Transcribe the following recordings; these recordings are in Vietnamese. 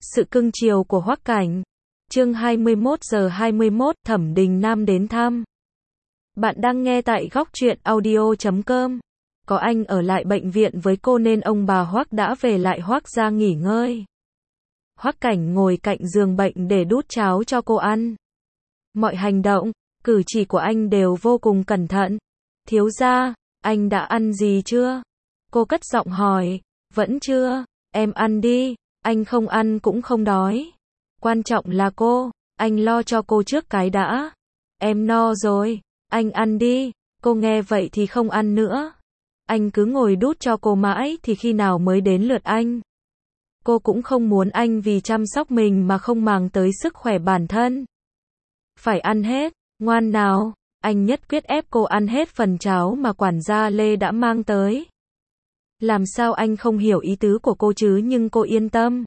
Sự cưng chiều của Hoắc Cảnh. Chương 21:21, Thẩm Đình Nam đến thăm. Bạn đang nghe tại góc truyện audio.com. Có anh ở lại bệnh viện với cô nên ông bà Hoắc đã về lại Hoắc gia nghỉ ngơi. Hoắc Cảnh ngồi cạnh giường bệnh để đút cháo cho cô ăn. Mọi hành động, cử chỉ của anh đều vô cùng cẩn thận. Thiếu gia, anh đã ăn gì chưa? Cô cất giọng hỏi. Vẫn chưa, em ăn đi, anh không ăn cũng không đói. Quan trọng là cô, anh lo cho cô trước cái đã. Em no rồi, anh ăn đi. Cô nghe vậy thì không ăn nữa. Anh cứ ngồi đút cho cô mãi thì khi nào mới đến lượt anh. Cô cũng không muốn anh vì chăm sóc mình mà không màng tới sức khỏe bản thân. Phải ăn hết, ngoan nào, anh nhất quyết ép cô ăn hết phần cháo mà quản gia Lê đã mang tới. Làm sao anh không hiểu ý tứ của cô chứ, nhưng cô yên tâm.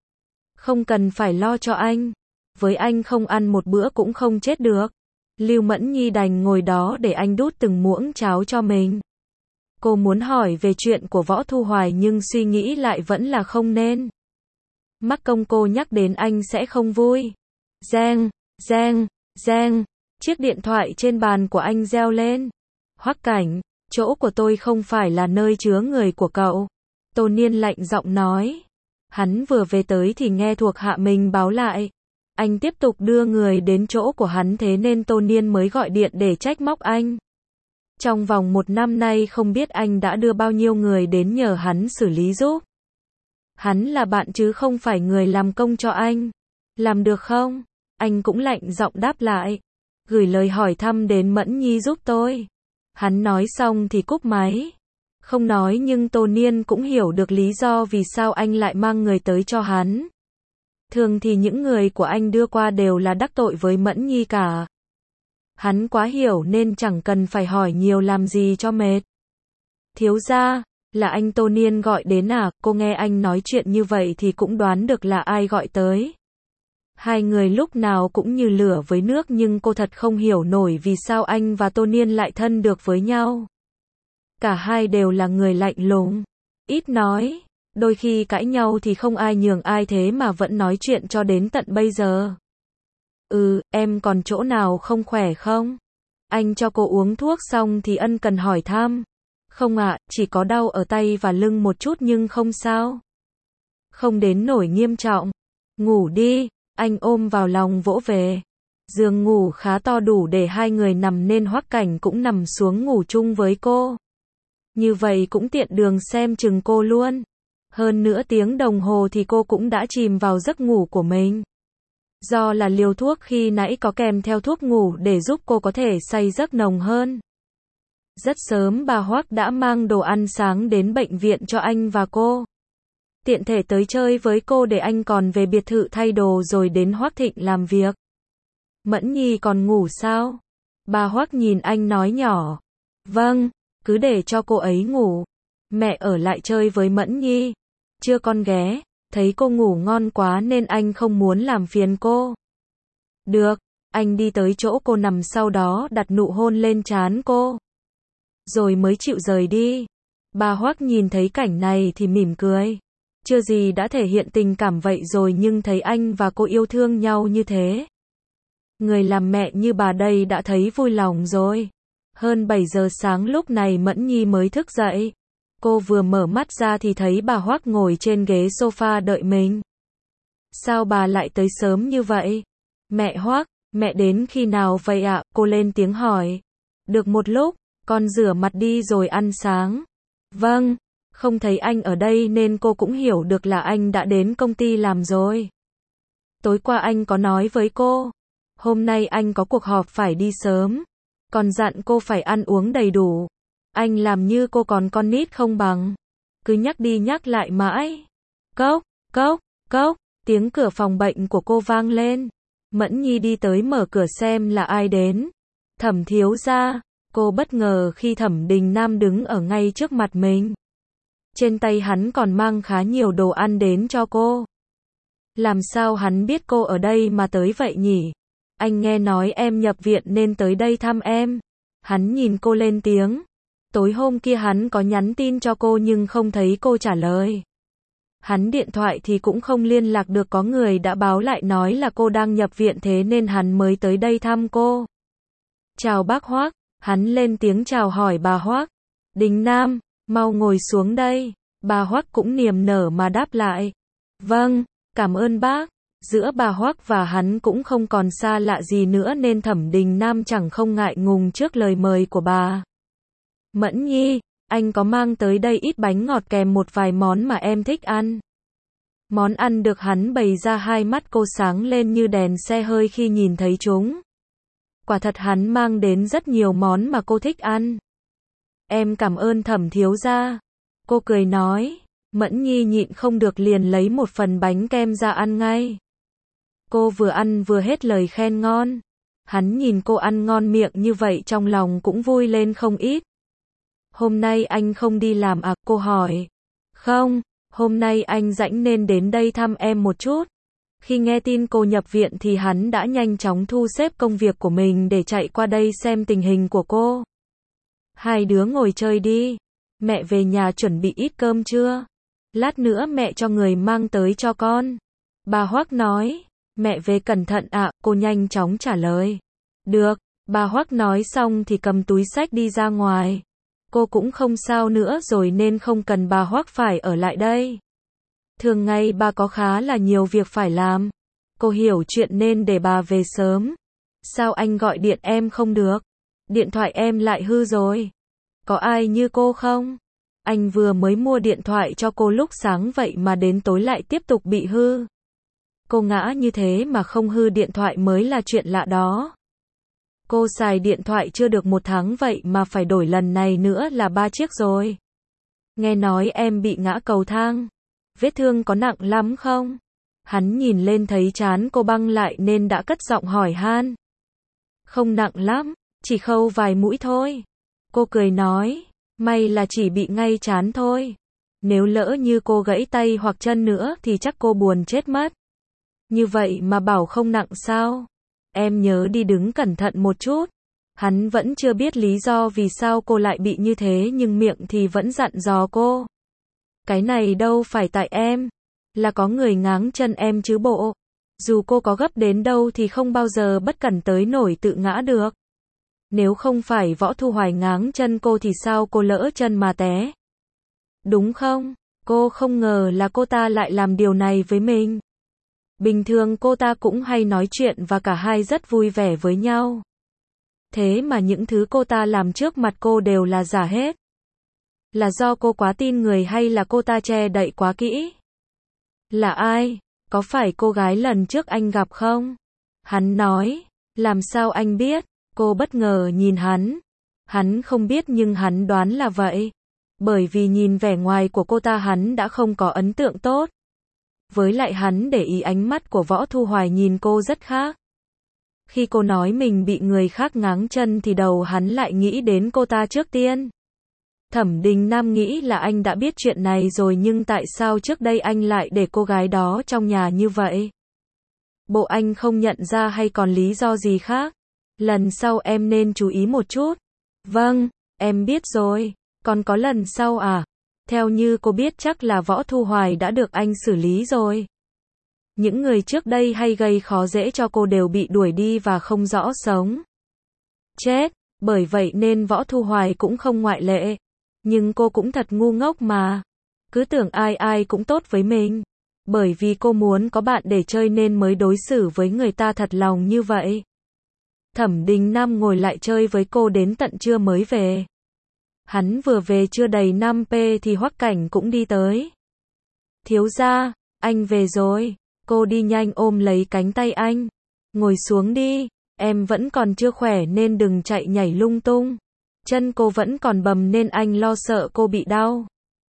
Không cần phải lo cho anh. Với anh không ăn một bữa cũng không chết được. Lưu Mẫn Nhi đành ngồi đó để anh đút từng muỗng cháo cho mình. Cô muốn hỏi về chuyện của Võ Thu Hoài nhưng suy nghĩ lại vẫn là không nên. Mắc công cô nhắc đến anh sẽ không vui. Reng, reng, reng. Chiếc điện thoại trên bàn của anh reo lên. Hoắc Cảnh, chỗ của tôi không phải là nơi chứa người của cậu. Tô Niên lạnh giọng nói. Hắn vừa về tới thì nghe thuộc hạ mình báo lại. Anh tiếp tục đưa người đến chỗ của hắn, thế nên Tô Niên mới gọi điện để trách móc anh. Trong vòng 1 năm nay không biết anh đã đưa bao nhiêu người đến nhờ hắn xử lý giúp. Hắn là bạn chứ không phải người làm công cho anh. Làm được không? Anh cũng lạnh giọng đáp lại. Gửi lời hỏi thăm đến Mẫn Nhi giúp tôi. Hắn nói xong thì cúp máy. Không nói nhưng Tô Niên cũng hiểu được lý do vì sao anh lại mang người tới cho hắn. Thường thì những người của anh đưa qua đều là đắc tội với Mẫn Nhi cả. Hắn quá hiểu nên chẳng cần phải hỏi nhiều làm gì cho mệt. Thiếu gia, là anh Tô Niên gọi đến à? Cô nghe anh nói chuyện như vậy thì cũng đoán được là ai gọi tới. Hai người lúc nào cũng như lửa với nước nhưng cô thật không hiểu nổi vì sao anh và Tô Niên lại thân được với nhau. Cả hai đều là người lạnh lùng, ít nói, đôi khi cãi nhau thì không ai nhường ai thế mà vẫn nói chuyện cho đến tận bây giờ. Em còn chỗ nào không khỏe không? Anh cho cô uống thuốc xong thì ân cần hỏi thăm. Không ạ, chỉ có đau ở tay và lưng một chút nhưng không sao. Không đến nỗi nghiêm trọng. Ngủ đi, anh ôm vào lòng vỗ về. Giường ngủ khá to đủ để hai người nằm nên Hoắc Cảnh cũng nằm xuống ngủ chung với cô. Như vậy cũng tiện đường xem chừng cô luôn. Hơn nửa tiếng đồng hồ thì cô cũng đã chìm vào giấc ngủ của mình. Do là liều thuốc khi nãy có kèm theo thuốc ngủ để giúp cô có thể say giấc nồng hơn. Rất sớm bà Hoắc đã mang đồ ăn sáng đến bệnh viện cho anh và cô. Tiện thể tới chơi với cô để anh còn về biệt thự thay đồ rồi đến Hoắc Thịnh làm việc. Mẫn Nhi còn ngủ sao? Bà Hoắc nhìn anh nói nhỏ. Vâng, cứ để cho cô ấy ngủ. Mẹ ở lại chơi với Mẫn Nhi. Chưa con ghé, thấy cô ngủ ngon quá nên anh không muốn làm phiền cô. Được, anh đi tới chỗ cô nằm sau đó đặt nụ hôn lên trán cô. Rồi mới chịu rời đi. Bà Hoắc nhìn thấy cảnh này thì mỉm cười. Chưa gì đã thể hiện tình cảm vậy rồi nhưng thấy anh và cô yêu thương nhau như thế. Người làm mẹ như bà đây đã thấy vui lòng rồi. Hơn 7 giờ sáng lúc này Mẫn Nhi mới thức dậy. Cô vừa mở mắt ra thì thấy bà Hoắc ngồi trên ghế sofa đợi mình. Sao bà lại tới sớm như vậy? Mẹ Hoắc, mẹ đến khi nào vậy ạ? Cô lên tiếng hỏi. Được một lúc, con rửa mặt đi rồi ăn sáng. Vâng, không thấy anh ở đây nên cô cũng hiểu được là anh đã đến công ty làm rồi. Tối qua anh có nói với cô. Hôm nay anh có cuộc họp phải đi sớm. Còn dặn cô phải ăn uống đầy đủ. Anh làm như cô còn con nít không bằng. Cứ nhắc đi nhắc lại mãi. Cốc, cốc, cốc, tiếng cửa phòng bệnh của cô vang lên. Mẫn Nhi đi tới mở cửa xem là ai đến. Thẩm thiếu gia. Cô bất ngờ khi Thẩm Đình Nam đứng ở ngay trước mặt mình. Trên tay hắn còn mang khá nhiều đồ ăn đến cho cô. Làm sao hắn biết cô ở đây mà tới vậy nhỉ? Anh nghe nói em nhập viện nên tới đây thăm em. Hắn nhìn cô lên tiếng. Tối hôm kia hắn có nhắn tin cho cô nhưng không thấy cô trả lời. Hắn điện thoại thì cũng không liên lạc được, có người đã báo lại nói là cô đang nhập viện, thế nên hắn mới tới đây thăm cô. Chào bác Hoắc, hắn lên tiếng chào hỏi bà Hoắc. Đình Nam, mau ngồi xuống đây. Bà Hoắc cũng niềm nở mà đáp lại. Vâng, cảm ơn bác. Giữa bà Hoắc và hắn cũng không còn xa lạ gì nữa nên Thẩm Đình Nam chẳng không ngại ngùng trước lời mời của bà. Mẫn Nhi, anh có mang tới đây ít bánh ngọt kèm một vài món mà em thích ăn. Món ăn được hắn bày ra, hai mắt cô sáng lên như đèn xe hơi khi nhìn thấy chúng. Quả thật hắn mang đến rất nhiều món mà cô thích ăn. Em cảm ơn Thẩm thiếu gia. Cô cười nói. Mẫn Nhi nhịn không được liền lấy một phần bánh kem ra ăn ngay. Cô vừa ăn vừa hết lời khen ngon. Hắn nhìn cô ăn ngon miệng như vậy trong lòng cũng vui lên không ít. Hôm nay anh không đi làm à? Cô hỏi. Không, hôm nay anh rảnh nên đến đây thăm em một chút. Khi nghe tin cô nhập viện thì hắn đã nhanh chóng thu xếp công việc của mình để chạy qua đây xem tình hình của cô. Hai đứa ngồi chơi đi. Mẹ về nhà chuẩn bị ít cơm chưa? Lát nữa mẹ cho người mang tới cho con. Bà Hoắc nói. Mẹ về cẩn thận ạ, cô nhanh chóng trả lời. Được, bà Hoắc nói xong thì cầm túi xách đi ra ngoài. Cô cũng không sao nữa rồi nên không cần bà Hoắc phải ở lại đây. Thường ngày bà có khá là nhiều việc phải làm. Cô hiểu chuyện nên để bà về sớm. Sao anh gọi điện em không được? Điện thoại em lại hư rồi. Có ai như cô không? Anh vừa mới mua điện thoại cho cô lúc sáng vậy mà đến tối lại tiếp tục bị hư. Cô ngã như thế mà không hư điện thoại mới là chuyện lạ đó. Cô xài điện thoại chưa được 1 tháng vậy mà phải đổi lần này nữa là 3 chiếc rồi. Nghe nói em bị ngã cầu thang. Vết thương có nặng lắm không? Hắn nhìn lên thấy trán cô băng lại nên đã cất giọng hỏi han. Không nặng lắm, chỉ khâu vài mũi thôi. Cô cười nói, may là chỉ bị ngay trán thôi. Nếu lỡ như cô gãy tay hoặc chân nữa thì chắc cô buồn chết mất. Như vậy mà bảo không nặng sao? Em nhớ đi đứng cẩn thận một chút. Hắn vẫn chưa biết lý do vì sao cô lại bị như thế nhưng miệng thì vẫn dặn dò cô. Cái này đâu phải tại em. Là có người ngáng chân em chứ bộ. Dù cô có gấp đến đâu thì không bao giờ bất cẩn tới nổi tự ngã được. Nếu không phải Võ Thu Hoài ngáng chân cô thì sao cô lỡ chân mà té? Đúng không? Cô không ngờ là cô ta lại làm điều này với mình. Bình thường cô ta cũng hay nói chuyện và cả hai rất vui vẻ với nhau. Thế mà những thứ cô ta làm trước mặt cô đều là giả hết. Là do cô quá tin người hay là cô ta che đậy quá kỹ? Là ai? Có phải cô gái lần trước anh gặp không? Hắn nói. Làm sao anh biết? Cô bất ngờ nhìn hắn. Hắn không biết nhưng hắn đoán là vậy. Bởi vì nhìn vẻ ngoài của cô ta hắn đã không có ấn tượng tốt. Với lại hắn để ý ánh mắt của Võ Thu Hoài nhìn cô rất khác. Khi cô nói mình bị người khác ngáng chân thì đầu hắn lại nghĩ đến cô ta trước tiên. Thẩm Đình Nam nghĩ là anh đã biết chuyện này rồi nhưng tại sao trước đây anh lại để cô gái đó trong nhà như vậy? Bộ anh không nhận ra hay còn lý do gì khác? Lần sau em nên chú ý một chút. Vâng, em biết rồi. Còn có lần sau à? Theo như cô biết chắc là Võ Thu Hoài đã được anh xử lý rồi. Những người trước đây hay gây khó dễ cho cô đều bị đuổi đi và không rõ sống chết, bởi vậy nên Võ Thu Hoài cũng không ngoại lệ. Nhưng cô cũng thật ngu ngốc mà. Cứ tưởng ai ai cũng tốt với mình. Bởi vì cô muốn có bạn để chơi nên mới đối xử với người ta thật lòng như vậy. Thẩm Đình Nam ngồi lại chơi với cô đến tận trưa mới về. Hắn vừa về chưa đầy 5 p thì Hoắc Cảnh cũng đi tới. Thiếu gia, anh về rồi. Cô đi nhanh ôm lấy cánh tay anh. Ngồi xuống đi, em vẫn còn chưa khỏe nên đừng chạy nhảy lung tung. Chân cô vẫn còn bầm nên anh lo sợ cô bị đau.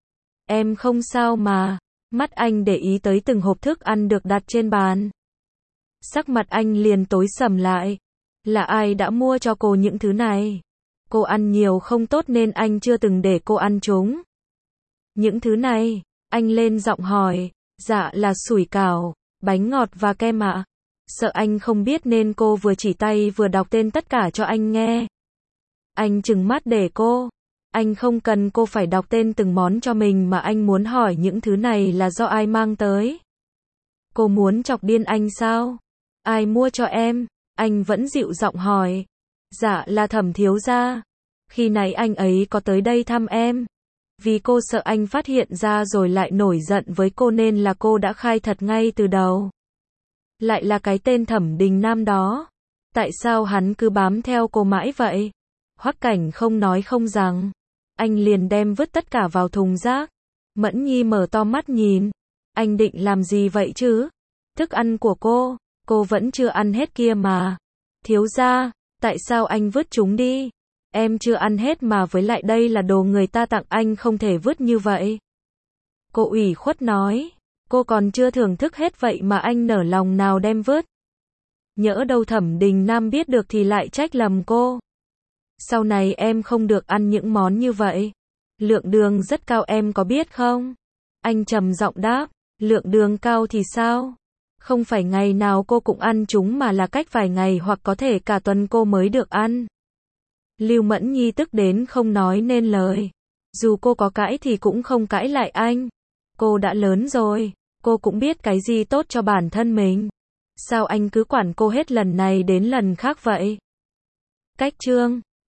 Em không sao mà. Mắt anh để ý tới từng hộp thức ăn được đặt trên bàn. Sắc mặt anh liền tối sầm lại. Là ai đã mua cho cô những thứ này? Cô ăn nhiều không tốt nên anh chưa từng để cô ăn chúng. Những thứ này, anh lên giọng hỏi. Dạ là sủi cảo, bánh ngọt và kem ạ. Sợ anh không biết nên cô vừa chỉ tay vừa đọc tên tất cả cho anh nghe. Anh trừng mắt để cô. Anh không cần cô phải đọc tên từng món cho mình mà anh muốn hỏi những thứ này là do ai mang tới. Cô muốn chọc điên anh sao? Ai mua cho em? Anh vẫn dịu giọng hỏi. Dạ là Thẩm thiếu gia. Khi nãy anh ấy có tới đây thăm em. Vì cô sợ anh phát hiện ra rồi lại nổi giận với cô nên là cô đã khai thật ngay từ đầu. Lại là cái tên Thẩm Đình Nam đó. Tại sao hắn cứ bám theo cô mãi vậy? Hoắc Cảnh không nói không rằng. Anh liền đem vứt tất cả vào thùng rác. Mẫn Nhi mở to mắt nhìn. Anh định làm gì vậy chứ? Thức ăn của cô vẫn chưa ăn hết kia mà. Thiếu gia, tại sao anh vứt chúng đi? Em chưa ăn hết mà với lại đây là đồ người ta tặng anh không thể vứt như vậy. Cô ủy khuất nói, cô còn chưa thưởng thức hết vậy mà anh nở lòng nào đem vứt. Nhỡ đâu Thẩm Đình Nam biết được thì lại trách lầm cô. Sau này em không được ăn những món như vậy. Lượng đường rất cao em có biết không? Anh trầm giọng đáp, lượng đường cao thì sao? Không phải ngày nào cô cũng ăn chúng mà là cách vài ngày hoặc có thể cả tuần cô mới được ăn. Lưu Mẫn Nhi tức đến không nói nên lời. Dù cô có cãi thì cũng không cãi lại anh. Cô đã lớn rồi, cô cũng biết cái gì tốt cho bản thân mình. Sao anh cứ quản cô hết lần này đến lần khác vậy? Cách chương